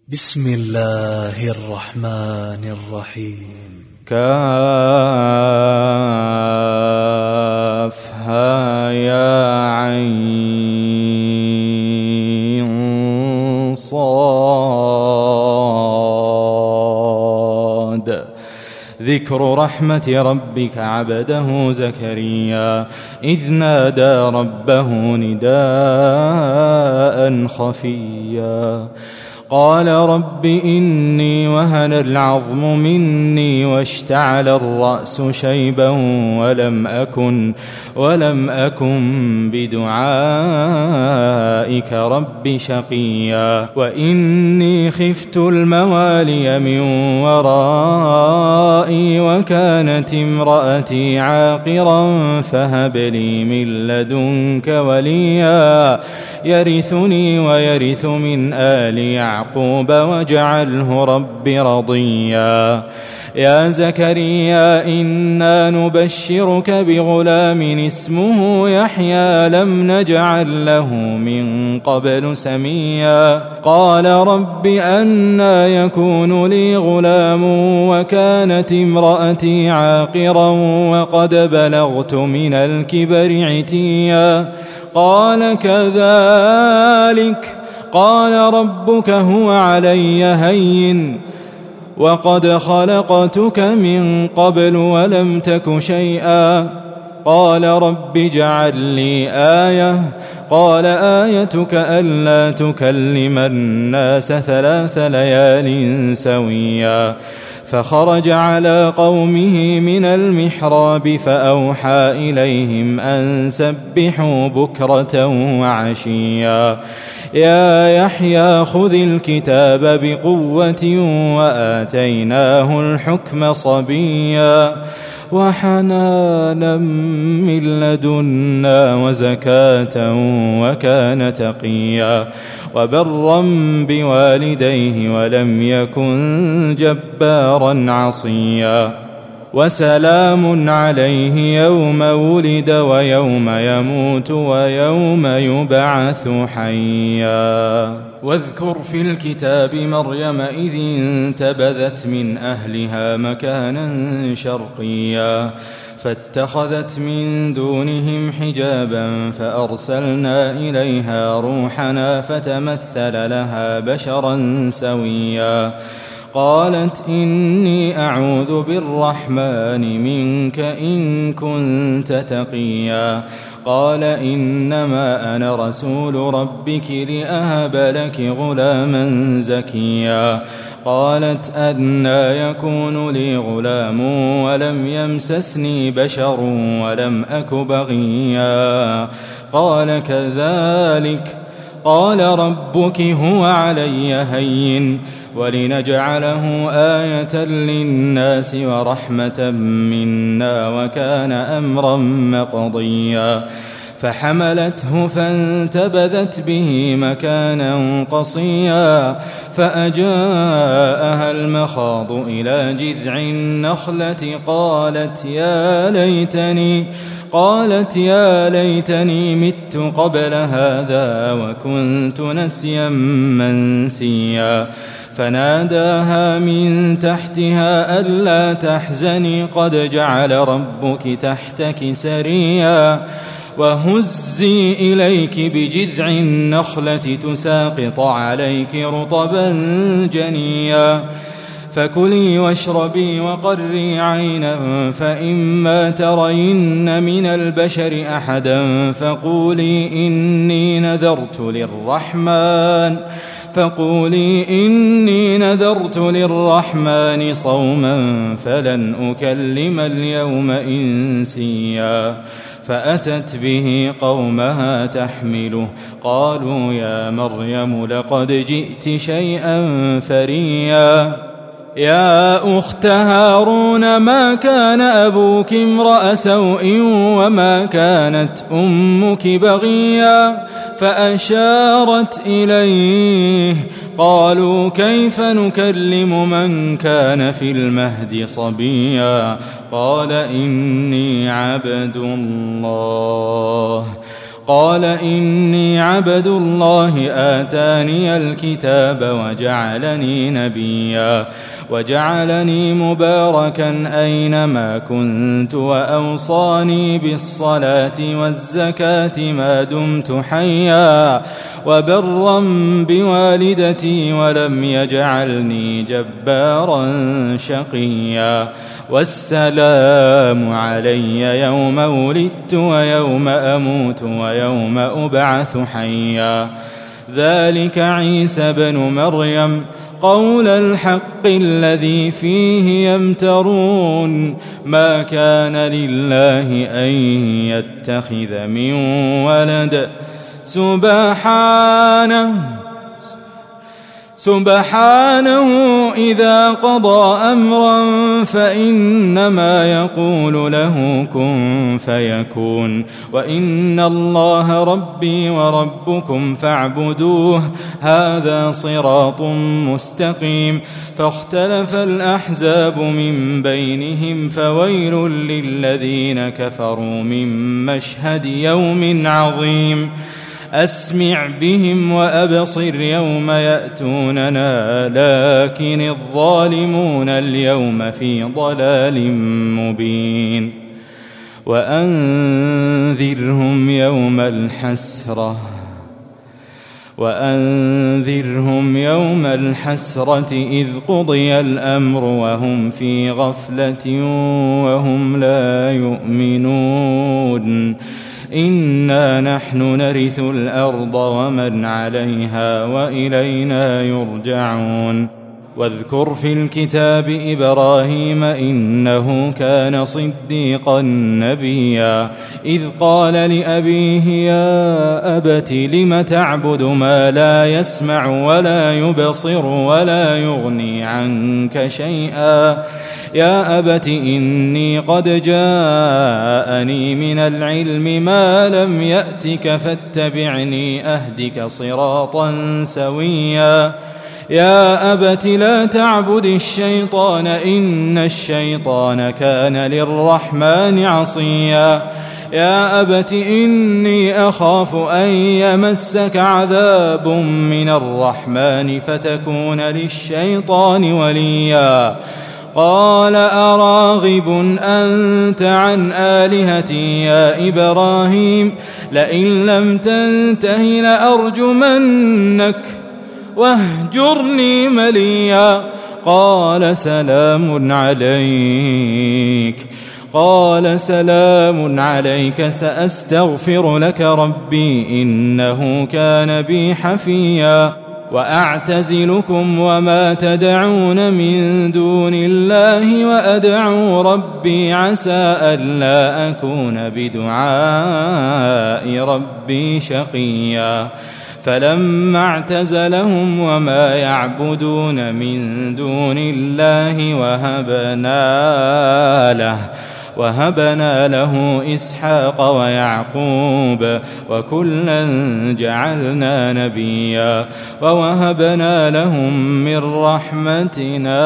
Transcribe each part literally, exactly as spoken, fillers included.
بسم الله الرحمن الرحيم. كافها يا عين صاد. ذكر رحمة ربك عبده زكريا إذ نادى ربه نداء خفيا قال رب إني وهن العظم مني واشتعل الرأس شيبا ولم أكن ولم أكن بدعائك رب شقيا وإني خفت الموالي من ورائي وكانت امرأتي عاقرا فهب لي من لدنك وليا يرثني ويرث من آل يعقوب واجعله رب رضيا. يا زكريا إنا نبشرك بغلام اسمه يحيى لم نجعل له من قبل سميا قال رب أنى يكون لي غلام وكانت امرأتي عاقرا وقد بلغت من الكبر عتيا قال كذلك قال ربك هو علي هين وقد خلقتك من قبل ولم تك شيئا قال رب اجعل لي آية قال آيتك ألا تكلم الناس ثلاث ليال سويا فخرج على قومه من المحراب فأوحى إليهم أن سبحوا بكرة وعشيا يا يحيى خذ الكتاب بقوة وآتيناه الحكم صبيا وحنانا من لدنا وزكاة وكان تقيا وبرا بوالديه ولم يكن جبارا عصيا وسلام عليه يوم ولد ويوم يموت ويوم يبعث حيا. واذكر في الكتاب مريم إذ انتبذت من أهلها مكانا شرقيا فاتخذت من دونهم حجابا فأرسلنا إليها روحنا فتمثل لها بشرا سويا قالت إني أعوذ بالرحمن منك إن كنت تقيا قال إنما أنا رسول ربك لأهب لك غلاما زكيا قالت أنى يكون لي غلام ولم يمسسني بشر ولم أك بغيا قال كذلك قال ربك هو علي هين ولنجعله آية للناس ورحمة منا وكان أمرا مقضيا فحملته فانتبذت به مكانا قصيا فأجاءها المخاض إلى جذع النخلة قالت يا ليتني قالت يا ليتني مت قبل هذا وكنت نسيا منسيا فناداها من تحتها ألا تحزني قد جعل ربك تحتك سريا وهزي إليك بجذع النخلة تساقط عليك رطبا جنيا فكلي واشربي وقري عينا فإما ترين من البشر أحدا فقولي إني نذرت للرحمن فقولي إني نذرت للرحمن صوما فلن أكلم اليوم إنسيا فأتت به قومها تحمله قالوا يا مريم لقد جئت شيئا فريا يا أخت هارون ما كان أبوك امرأ سوء وما كانت أمك بغيا فأشارت إليه قالوا كيف نكلم من كان في المهد صبيا قال إني عبد الله قال إني عبد الله آتاني الكتاب وجعلني نبيا وجعلني مباركا أينما كنت وأوصاني بالصلاة والزكاة ما دمت حيا وبرا بوالدتي ولم يجعلني جبارا شقيا والسلام علي يوم ولدت ويوم أموت ويوم أبعث حيا ذلك عيسى بن مريم قول الحق الذي فيه يمترون ما كان لله أن يتخذ من ولد سبحانه سبحانه إذا قضى أمرا فإنما يقول له كن فيكون وإن الله ربي وربكم فاعبدوه هذا صراط مستقيم فاختلف الأحزاب من بينهم فويل للذين كفروا من مشهد يوم عظيم أسمع بهم وأبصر يوم يأتوننا لكن الظالمون اليوم في ضلال مبين وأنذرهم يوم الحسرة وأنذرهم يوم الحسرة إذ قضي الأمر وهم في غفلة وهم لا يؤمنون إنا نحن نرث الأرض ومن عليها وإلينا يرجعون واذكر في الكتاب إبراهيم إنه كان صديقا نبيا إذ قال لأبيه يا أبت لم تعبد ما لا يسمع ولا يبصر ولا يغني عنك شيئا يا أبت إني قد جاءني من العلم ما لم يأتك فاتبعني أهدك صراطا سويا يا أبت لا تعبد الشيطان إن الشيطان كان للرحمن عصيا يا أبت إني أخاف أن يمسك عذاب من الرحمن فتكون للشيطان وليا قال أراغب أنت عن آلهتي يا إبراهيم لئن لم تنته لأرجمنك واهجرني مليا قال سلام عليك قال سلام عليك سأستغفر لك ربي إنه كان بي حفيا وأعتزلكم وما تدعون من دون الله وأدعو ربي عسى ألا أكون بدعاء ربي شقيا فلما اعتزلهم وما يعبدون من دون الله وهبنا له وهبنا له إسحاق ويعقوب وكلا جعلنا نبيا ووهبنا لهم من رحمتنا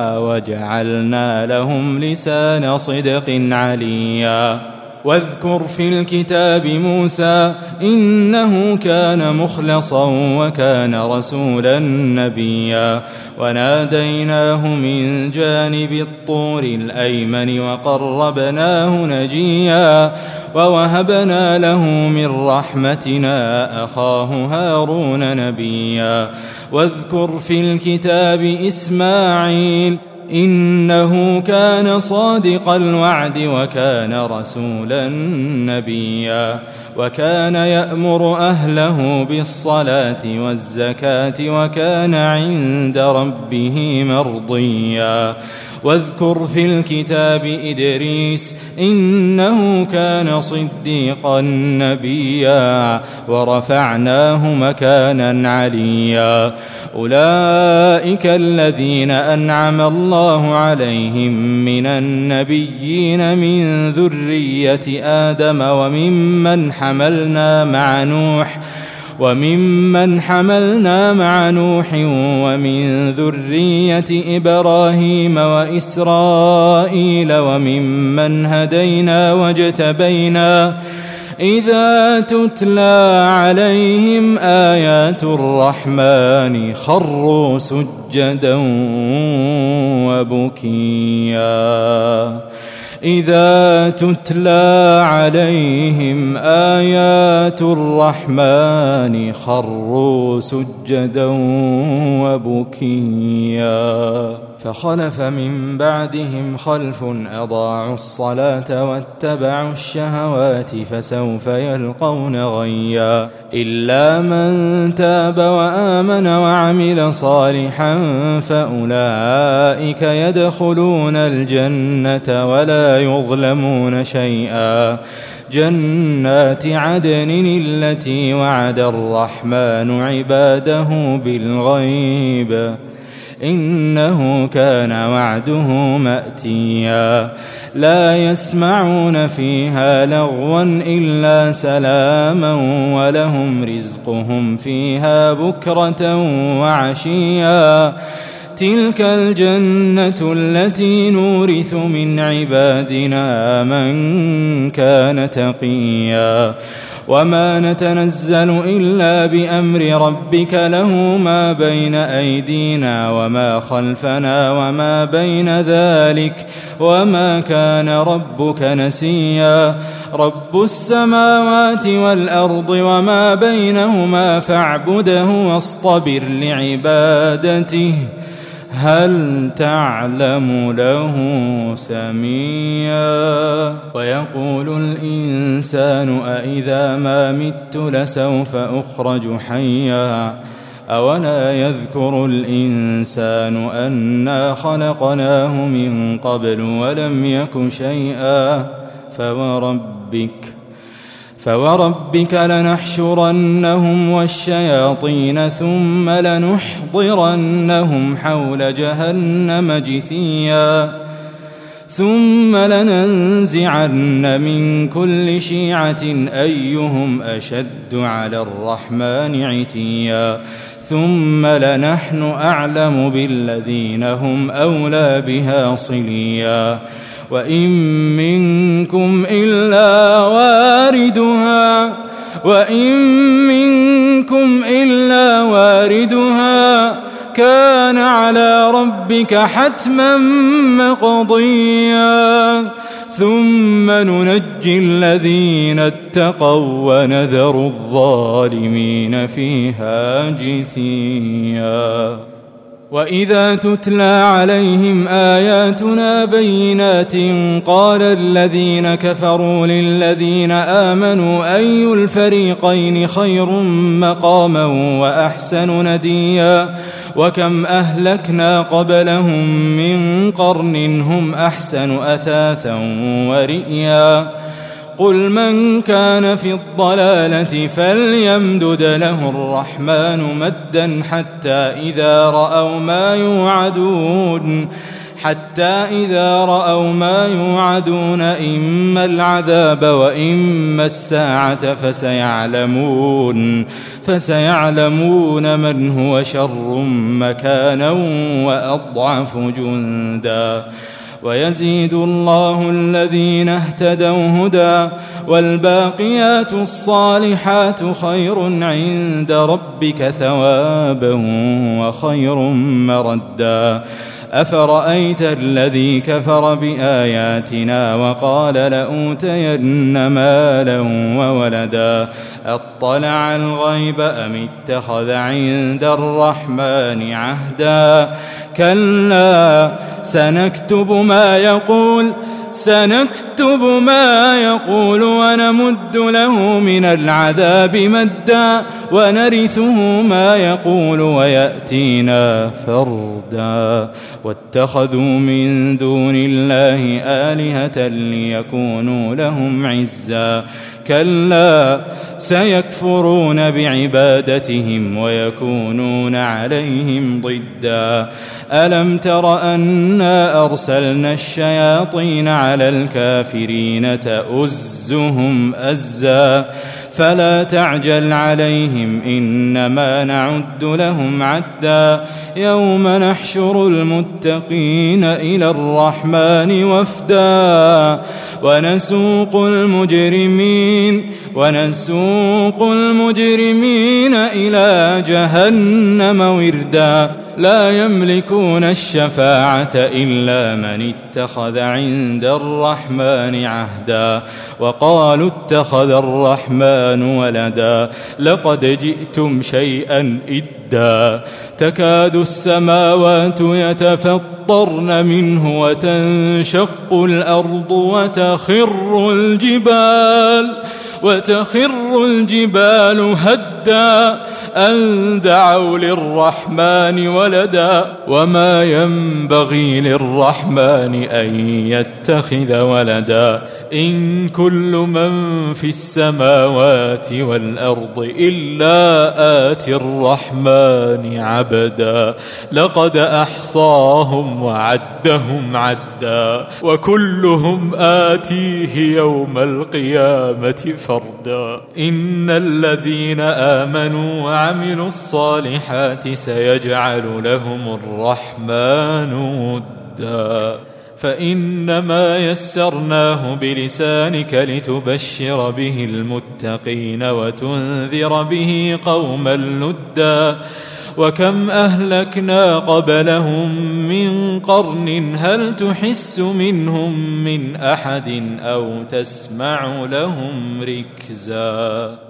وجعلنا لهم لسان صدق عليا واذكر في الكتاب موسى إنه كان مخلصا وكان رسولا نبيا وناديناه من جانب الطور الأيمن وقربناه نجيا ووهبنا له من رحمتنا أخاه هارون نبيا واذكر في الكتاب إسماعيل إنه كان صادق الوعد وكان رسولا نبيا وكان يأمر أهله بالصلاة والزكاة وكان عند ربه مرضيا واذكر في الكتاب إدريس إنه كان صديقا نبيا ورفعناه مكانا عليا أولئك الذين أنعم الله عليهم من النبيين من ذرية آدم وممن حملنا مع نوح وممن حملنا مع نوح ومن ذرية إبراهيم وإسرائيل وممن هدينا واجتبينا إذا تتلى عليهم آيات الرحمن خروا سجدا وبكيا إذا تتلى عليهم آيات الرحمن خروا سجدا وبكيا فخلف من بعدهم خلف أضاعوا الصلاة واتبعوا الشهوات فسوف يلقون غيا إلا من تاب وآمن وعمل صالحا فأولئك يدخلون الجنة ولا يظلمون شيئا جنات عدن التي وعد الرحمن عباده بالغيب إنه كان وعده مأتيا لا يسمعون فيها لغوا إلا سلاما ولهم رزقهم فيها بكرة وعشيا تلك الجنة التي نورث من عبادنا من كان تقيا وما نتنزل إلا بأمر ربك له ما بين أيدينا وما خلفنا وما بين ذلك وما كان ربك نسيا رب السماوات والأرض وما بينهما فاعبده واصطبر لعبادته هل تعلم له سميا ويقول الإنسان أإذا ما مت لسوف أخرج حيا أولا يذكر الإنسان أنا خلقناه من قبل ولم يك شيئا فوربك فوربك لنحشرنهم والشياطين ثم لنحضرنهم حول جهنم جثيا ثم لننزعن من كل شيعة أيهم أشد على الرحمن عتيا ثم لنحن أعلم بالذين هم أولى بها صليا وإن منكم إلا واردها وإن منكم إلا واردها كان على ربك حتما مقضيا ثم ننجي الذين اتقوا ونذر الظالمين فيها جثيا وإذا تتلى عليهم آياتنا بينات قال الذين كفروا للذين آمنوا أي الفريقين خير مقاما وأحسن نديا وكم أهلكنا قبلهم من قرن هم أحسن أثاثا ورئيا قل من كان في الضلالة فليمدد له الرحمن مدا حتى إذا رأوا ما يوعدون حتى إذا رأوا ما يوعدون إما العذاب وإما الساعة فسيعلمون فسيعلمون من هو شر مكانا وأضعف جندا ويزيد الله الذين اهتدوا هدى والباقيات الصالحات خير عند ربك ثوابا وخير مردا أفرأيت الذي كفر بآياتنا وقال لأوتين مالا وولدا أطلع الغيب أم اتخذ عند الرحمن عهدا كلا سنكتب ما يقول سنكتب ما يقول ونمد له من العذاب مدا ونرثه ما يقول ويأتينا فردا واتخذوا من دون الله آلهة ليكونوا لهم عزا كلا سيكفرون بعبادتهم ويكونون عليهم ضدا ألم تر أنا أرسلنا الشياطين على الكافرين تؤزهم أزا فلا تعجل عليهم إنما نعد لهم عدا يوم نحشر المتقين إلى الرحمن وفدا ونسوق المجرمين ونسوق المجرمين إلى جهنم وردا لا يملكون الشفاعة إلا من اتخذ عند الرحمن عهدا وقالوا اتخذ الرحمن ولدا لقد جئتم شيئا إدا تكاد السماوات يتفطرن منه وتنشق الأرض وتخر الجبال وتخر الجبال هدا أن دعوا للرحمن ولدا وما ينبغي للرحمن أن يتخذ ولدا إن كل من في السماوات والأرض إلا آتي الرحمن عبدا لقد أحصاهم وعدهم عدا وكلهم آتيه يوم القيامة فردا إن الذين آمنوا وعملوا الصالحات سيجعل لهم الرحمن ودا فإنما يسرناه بلسانك لتبشر به المتقين وتنذر به قوما لدا وكم أهلكنا قبلهم من قرن هل تحس منهم من أحد أو تسمع لهم ركزا.